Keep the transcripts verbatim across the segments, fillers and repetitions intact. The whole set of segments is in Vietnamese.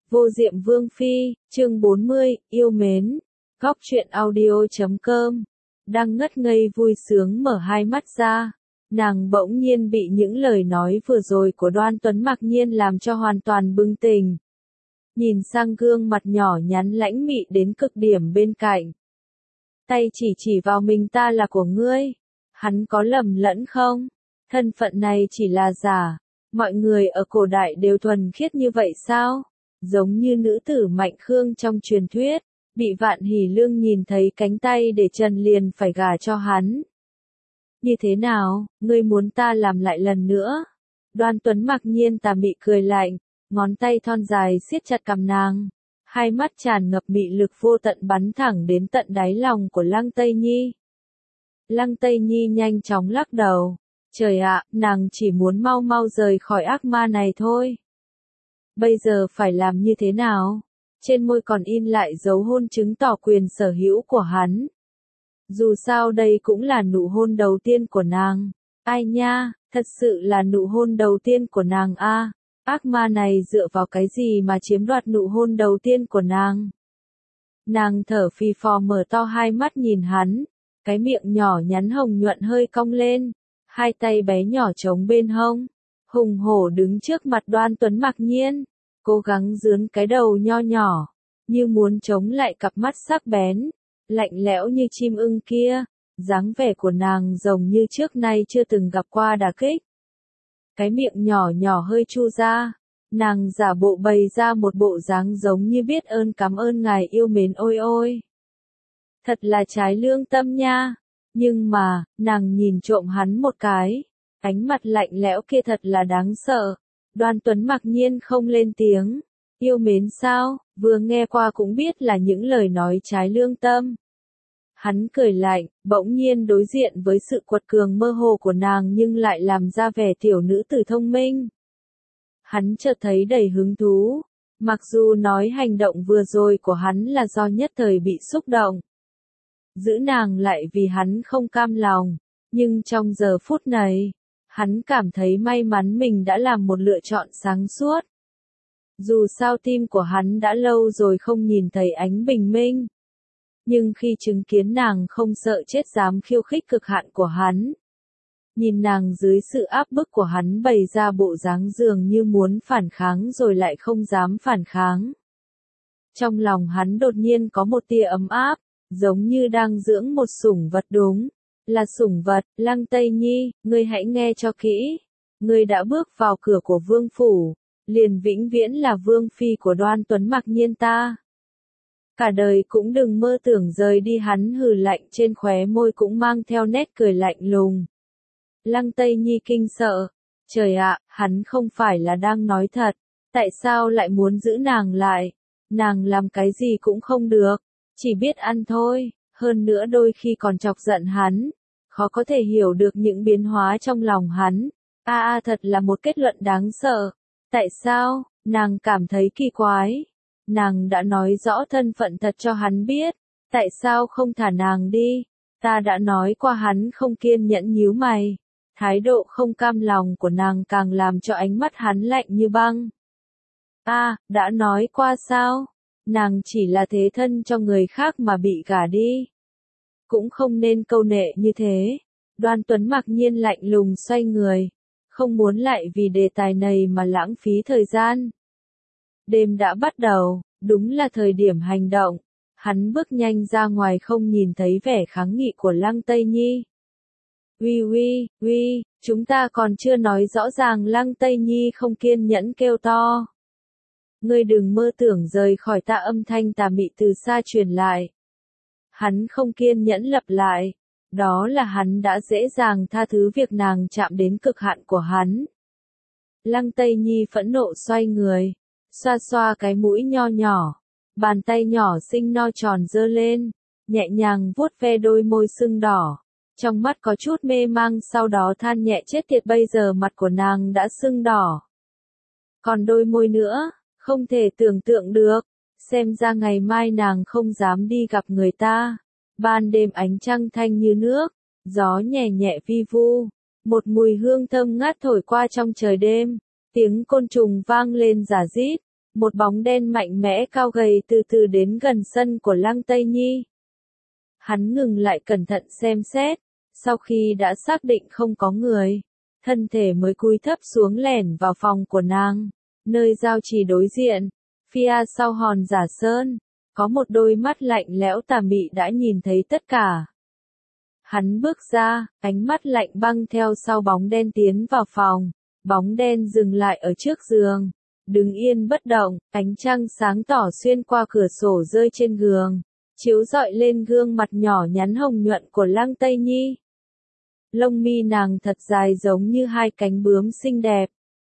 Vô Diệm Vương Phi, chương bốn mươi, yêu mến. Góc truyện audio.com. Đang ngất ngây vui sướng mở hai mắt ra. Nàng bỗng nhiên bị những lời nói vừa rồi của Đoan Tuấn mặc nhiên làm cho hoàn toàn bừng tỉnh. Nhìn sang gương mặt nhỏ nhắn lãnh mị đến cực điểm bên cạnh. Tay chỉ chỉ vào mình ta là của ngươi. Hắn có lầm lẫn không? Thân phận này chỉ là giả. Mọi người ở cổ đại đều thuần khiết như vậy sao? Giống như nữ tử Mạnh Khương trong truyền thuyết, bị Vạn Hỷ Lương nhìn thấy cánh tay để trần liền phải gả cho hắn. Như thế nào, ngươi muốn ta làm lại lần nữa? Đoan Tuấn mặc nhiên tà mị cười lạnh, ngón tay thon dài siết chặt cằm nàng, hai mắt tràn ngập mị lực vô tận bắn thẳng đến tận đáy lòng của Lăng Tây Nhi. Lăng Tây Nhi nhanh chóng lắc đầu, trời ạ, nàng chỉ muốn mau mau rời khỏi ác ma này thôi. Bây giờ phải làm như thế nào? Trên môi còn in lại dấu hôn chứng tỏ quyền sở hữu của hắn. Dù sao đây cũng là nụ hôn đầu tiên của nàng. Ai nha, thật sự là nụ hôn đầu tiên của nàng a. À, ác ma này dựa vào cái gì mà chiếm đoạt nụ hôn đầu tiên của nàng? Nàng thở phì phò mở to hai mắt nhìn hắn, cái miệng nhỏ nhắn hồng nhuận hơi cong lên, hai tay bé nhỏ trống bên hông. Hùng hổ đứng trước mặt Đoan Tuấn mặc nhiên, cố gắng dướn cái đầu nho nhỏ, như muốn chống lại cặp mắt sắc bén, lạnh lẽo như chim ưng kia, dáng vẻ của nàng giống như trước nay chưa từng gặp qua đả kích. Cái miệng nhỏ nhỏ hơi chu ra, nàng giả bộ bày ra một bộ dáng giống như biết ơn cảm ơn ngài yêu mến ôi ôi. Thật là trái lương tâm nha, nhưng mà, nàng nhìn trộm hắn một cái. Ánh mặt lạnh lẽo kia thật là đáng sợ. Đoan Tuấn mặc nhiên không lên tiếng. Yêu mến sao, vừa nghe qua cũng biết là những lời nói trái lương tâm. Hắn cười lạnh, bỗng nhiên đối diện với sự quật cường mơ hồ của nàng nhưng lại làm ra vẻ tiểu nữ tử thông minh. Hắn chợt thấy đầy hứng thú. Mặc dù nói hành động vừa rồi của hắn là do nhất thời bị xúc động. Giữ nàng lại vì hắn không cam lòng. Nhưng trong giờ phút này, hắn cảm thấy may mắn mình đã làm một lựa chọn sáng suốt. Dù sao tim của hắn đã lâu rồi không nhìn thấy ánh bình minh. Nhưng khi chứng kiến nàng không sợ chết dám khiêu khích cực hạn của hắn. Nhìn nàng dưới sự áp bức của hắn bày ra bộ dáng dường như muốn phản kháng rồi lại không dám phản kháng. Trong lòng hắn đột nhiên có một tia ấm áp, giống như đang dưỡng một sủng vật đúng. Là sủng vật, Lăng Tây Nhi, ngươi hãy nghe cho kỹ. Ngươi đã bước vào cửa của vương phủ, liền vĩnh viễn là vương phi của Đoan Tuấn mặc nhiên ta. Cả đời cũng đừng mơ tưởng rời đi. Hắn hừ lạnh, trên khóe môi cũng mang theo nét cười lạnh lùng. Lăng Tây Nhi kinh sợ, trời ạ, hắn không phải là đang nói thật, tại sao lại muốn giữ nàng lại? Nàng làm cái gì cũng không được, chỉ biết ăn thôi. Hơn nữa đôi khi còn chọc giận hắn, khó có thể hiểu được những biến hóa trong lòng hắn. A à, a thật là một kết luận đáng sợ. Tại sao? Nàng cảm thấy kỳ quái. Nàng đã nói rõ thân phận thật cho hắn biết, tại sao không thả nàng đi? Ta đã nói qua. Hắn không kiên nhẫn nhíu mày. Thái độ không cam lòng của nàng càng làm cho ánh mắt hắn lạnh như băng. A, à, đã nói qua sao? Nàng chỉ là thế thân cho người khác mà bị gả đi. Cũng không nên câu nệ như thế. Đoan Tuấn mặc nhiên lạnh lùng xoay người. Không muốn lại vì đề tài này mà lãng phí thời gian. Đêm đã bắt đầu, đúng là thời điểm hành động. Hắn bước nhanh ra ngoài không nhìn thấy vẻ kháng nghị của Lăng Tây Nhi. Uy uy, uy, chúng ta còn chưa nói rõ ràng. Lăng Tây Nhi không kiên nhẫn kêu to. Ngươi đừng mơ tưởng rời khỏi ta. Âm thanh tà mị từ xa truyền lại. Hắn không kiên nhẫn lặp lại. Đó là hắn đã dễ dàng tha thứ việc nàng chạm đến cực hạn của hắn. Lăng Tây Nhi phẫn nộ xoay người. Xoa xoa cái mũi nho nhỏ. Bàn tay nhỏ xinh no tròn giơ lên. Nhẹ nhàng vuốt ve đôi môi sưng đỏ. Trong mắt có chút mê mang, sau đó than nhẹ chết tiệt, bây giờ mặt của nàng đã sưng đỏ. Còn đôi môi nữa, không thể tưởng tượng được. Xem ra ngày mai nàng không dám đi gặp người ta. Ban đêm ánh trăng thanh như nước, gió nhẹ nhẹ vi vu, một mùi hương thơm ngát thổi qua trong trời đêm, tiếng côn trùng vang lên rả rít, một bóng đen mạnh mẽ cao gầy từ từ đến gần sân của Lăng Tây Nhi. Hắn ngừng lại cẩn thận xem xét, sau khi đã xác định không có người, thân thể mới cúi thấp xuống lẻn vào phòng của nàng, nơi giao trì đối diện, phía sau hòn giả sơn, có một đôi mắt lạnh lẽo tà mị đã nhìn thấy tất cả. Hắn bước ra, ánh mắt lạnh băng theo sau bóng đen tiến vào phòng, bóng đen dừng lại ở trước giường, đứng yên bất động, ánh trăng sáng tỏ xuyên qua cửa sổ rơi trên giường, chiếu rọi lên gương mặt nhỏ nhắn hồng nhuận của Lăng Tây Nhi. Lông mi nàng thật dài giống như hai cánh bướm xinh đẹp.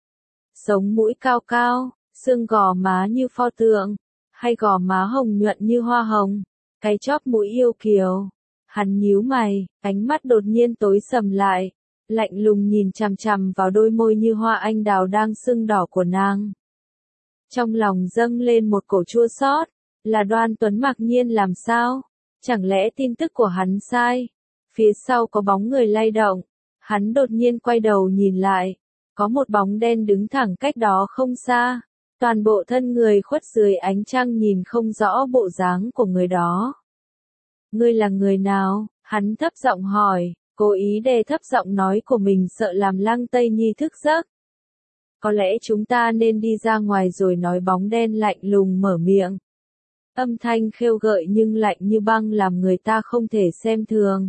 Sống mũi cao cao, xương gò má như pho tượng, hay gò má hồng nhuận như hoa hồng, cái chóp mũi yêu kiều. Hắn nhíu mày, ánh mắt đột nhiên tối sầm lại, lạnh lùng nhìn chằm chằm vào đôi môi như hoa anh đào đang sưng đỏ của nàng. Trong lòng dâng lên một cổ chua xót, là Đoan Tuấn mặc nhiên làm sao? Chẳng lẽ tin tức của hắn sai? Phía sau có bóng người lay động, hắn đột nhiên quay đầu nhìn lại, có một bóng đen đứng thẳng cách đó không xa, toàn bộ thân người khuất dưới ánh trăng nhìn không rõ bộ dáng của người đó. Ngươi là người nào? Hắn thấp giọng hỏi, cố ý đè thấp giọng nói của mình sợ làm Lăng Tây Nhi thức giấc. Có lẽ chúng ta nên đi ra ngoài rồi nói, bóng đen lạnh lùng mở miệng. Âm thanh khêu gợi nhưng lạnh như băng làm người ta không thể xem thường.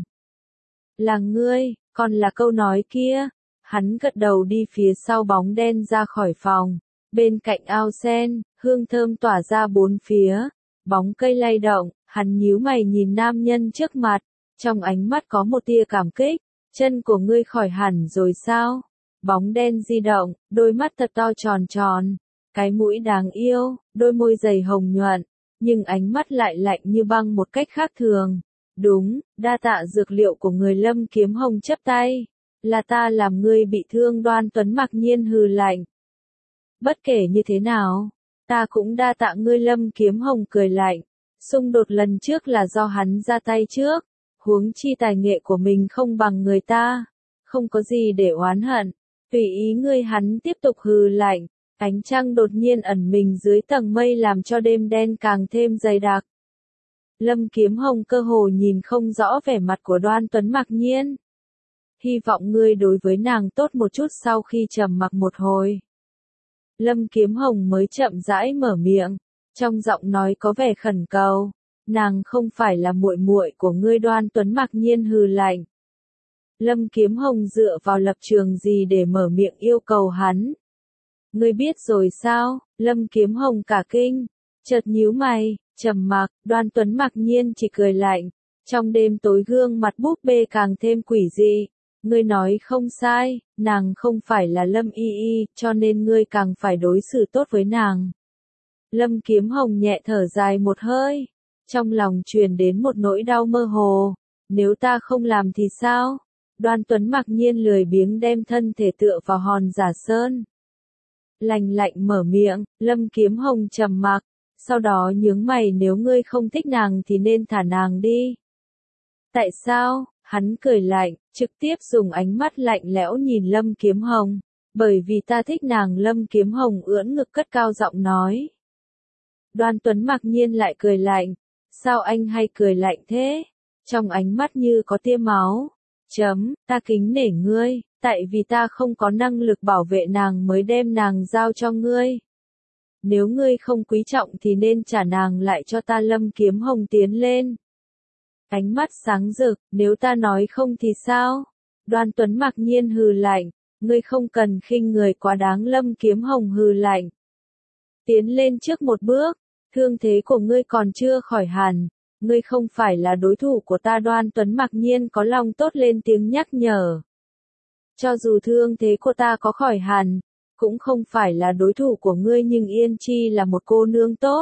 Là ngươi, còn là câu nói kia. Hắn gật đầu đi phía sau bóng đen ra khỏi phòng. Bên cạnh ao sen, hương thơm tỏa ra bốn phía. Bóng cây lay động, hắn nhíu mày nhìn nam nhân trước mặt. Trong ánh mắt có một tia cảm kích. Chân của ngươi khỏi hẳn rồi sao? Bóng đen di động, đôi mắt thật to tròn tròn. Cái mũi đáng yêu, đôi môi dày hồng nhuận. Nhưng ánh mắt lại lạnh như băng một cách khác thường. Đúng, đa tạ dược liệu của người. Lâm Kiếm Hồng chắp tay. Là ta làm ngươi bị thương. Đoan Tuấn mặc nhiên hừ lạnh. Bất kể như thế nào, ta cũng đa tạ ngươi. Lâm Kiếm Hồng cười lạnh. Xung đột lần trước là do hắn ra tay trước, huống chi tài nghệ của mình không bằng người ta, không có gì để oán hận. Tùy ý ngươi. Hắn tiếp tục hừ lạnh. Ánh trăng đột nhiên ẩn mình dưới tầng mây làm cho đêm đen càng thêm dày đặc. Lâm Kiếm Hồng cơ hồ nhìn không rõ vẻ mặt của Đoan Tuấn mặc nhiên. Hy vọng ngươi đối với nàng tốt một chút. Sau khi trầm mặc một hồi, Lâm Kiếm Hồng mới chậm rãi mở miệng, trong giọng nói có vẻ khẩn cầu. Nàng không phải là muội muội của ngươi. Đoan Tuấn mặc nhiên hừ lạnh. Lâm Kiếm Hồng dựa vào lập trường gì để mở miệng yêu cầu hắn? Ngươi biết rồi sao? Lâm Kiếm Hồng cả kinh, chợt nhíu mày, trầm mặc. Đoan Tuấn mặc nhiên chỉ cười lạnh. Trong đêm tối gương mặt búp bê càng thêm quỷ dị. Ngươi nói không sai, nàng không phải là Lâm Y Y, cho nên ngươi càng phải đối xử tốt với nàng. Lâm Kiếm Hồng nhẹ thở dài một hơi, trong lòng truyền đến một nỗi đau mơ hồ. Nếu ta không làm thì sao? Đoan Tuấn mặc nhiên lười biếng đem thân thể tựa vào hòn giả sơn. Lạnh lạnh mở miệng. Lâm Kiếm Hồng trầm mặc, sau đó nhướng mày. Nếu ngươi không thích nàng thì nên thả nàng đi. Tại sao? Hắn cười lạnh, trực tiếp dùng ánh mắt lạnh lẽo nhìn Lâm Kiếm Hồng. Bởi vì ta thích nàng. Lâm Kiếm Hồng ưỡn ngực cất cao giọng nói. Đoan Tuấn mặc nhiên lại cười lạnh. Sao anh hay cười lạnh thế? Trong ánh mắt như có tia máu. Chấm, ta kính nể ngươi, tại vì ta không có năng lực bảo vệ nàng mới đem nàng giao cho ngươi. Nếu ngươi không quý trọng thì nên trả nàng lại cho ta. Lâm Kiếm Hồng tiến lên. Ánh mắt sáng rực, nếu ta nói không thì sao? Đoan Tuấn mặc nhiên hừ lạnh, ngươi không cần khinh người quá đáng. Lâm Kiếm Hồng hừ lạnh. Tiến lên trước một bước, thương thế của ngươi còn chưa khỏi hẳn. Ngươi không phải là đối thủ của ta. Đoan Tuấn mặc nhiên có lòng tốt lên tiếng nhắc nhở. Cho dù thương thế của ta có khỏi hẳn, cũng không phải là đối thủ của ngươi. Nhưng Yên Chi là một cô nương tốt.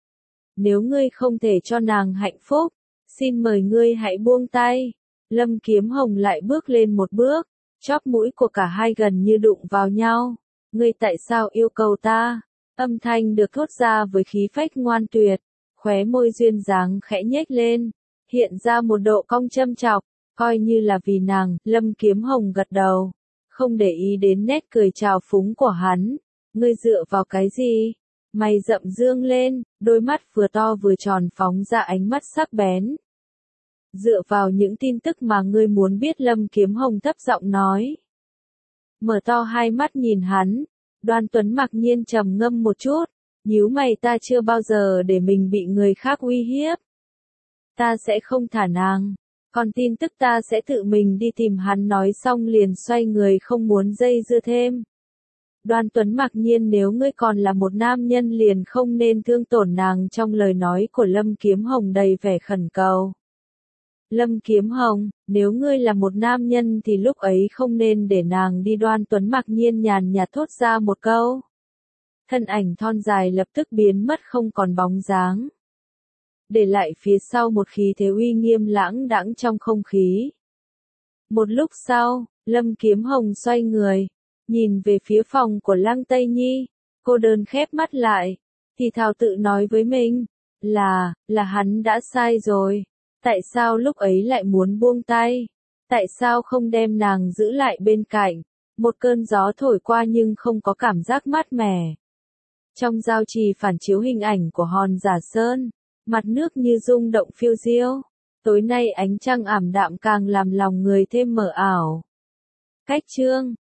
Nếu ngươi không thể cho nàng hạnh phúc, xin mời ngươi hãy buông tay. Lâm Kiếm Hồng lại bước lên một bước, chóp mũi của cả hai gần như đụng vào nhau. Ngươi tại sao yêu cầu ta? Âm thanh được thốt ra với khí phách ngoan tuyệt. Khóe môi duyên dáng khẽ nhếch lên, hiện ra một độ cong châm chọc, coi như là vì nàng. Lâm Kiếm Hồng gật đầu, không để ý đến nét cười trào phúng của hắn. Ngươi dựa vào cái gì Mày rậm dương lên, đôi mắt vừa to vừa tròn phóng ra ánh mắt sắc bén. Dựa vào những tin tức mà ngươi muốn biết, Lâm Kiếm Hồng thấp giọng nói. Mở to hai mắt nhìn hắn, Đoan Tuấn mặc nhiên trầm ngâm một chút, nhíu mày, ta chưa bao giờ để mình bị người khác uy hiếp. Ta sẽ không thả nàng, còn tin tức ta sẽ tự mình đi tìm hắn, nói xong liền xoay người không muốn dây dưa thêm. Đoan Tuấn mặc nhiên, nếu ngươi còn là một nam nhân liền không nên thương tổn nàng, trong lời nói của Lâm Kiếm Hồng đầy vẻ khẩn cầu. Lâm Kiếm Hồng, nếu ngươi là một nam nhân thì lúc ấy không nên để nàng đi, Đoan Tuấn mặc nhiên nhàn nhạt thốt ra một câu. Thân ảnh thon dài lập tức biến mất không còn bóng dáng. Để lại phía sau một khí thế uy nghiêm lãng đãng trong không khí. Một lúc sau, Lâm Kiếm Hồng xoay người, nhìn về phía phòng của Lăng Tây Nhi, cô đơn khép mắt lại, thì thào tự nói với mình, là, là hắn đã sai rồi. Tại sao lúc ấy lại muốn buông tay? Tại sao không đem nàng giữ lại bên cạnh? Một cơn gió thổi qua nhưng không có cảm giác mát mẻ. Trong giao trì phản chiếu hình ảnh của Hòn Giả Sơn, mặt nước như rung động phiêu diêu. Tối nay ánh trăng ảm đạm càng làm lòng người thêm mờ ảo. Cách chương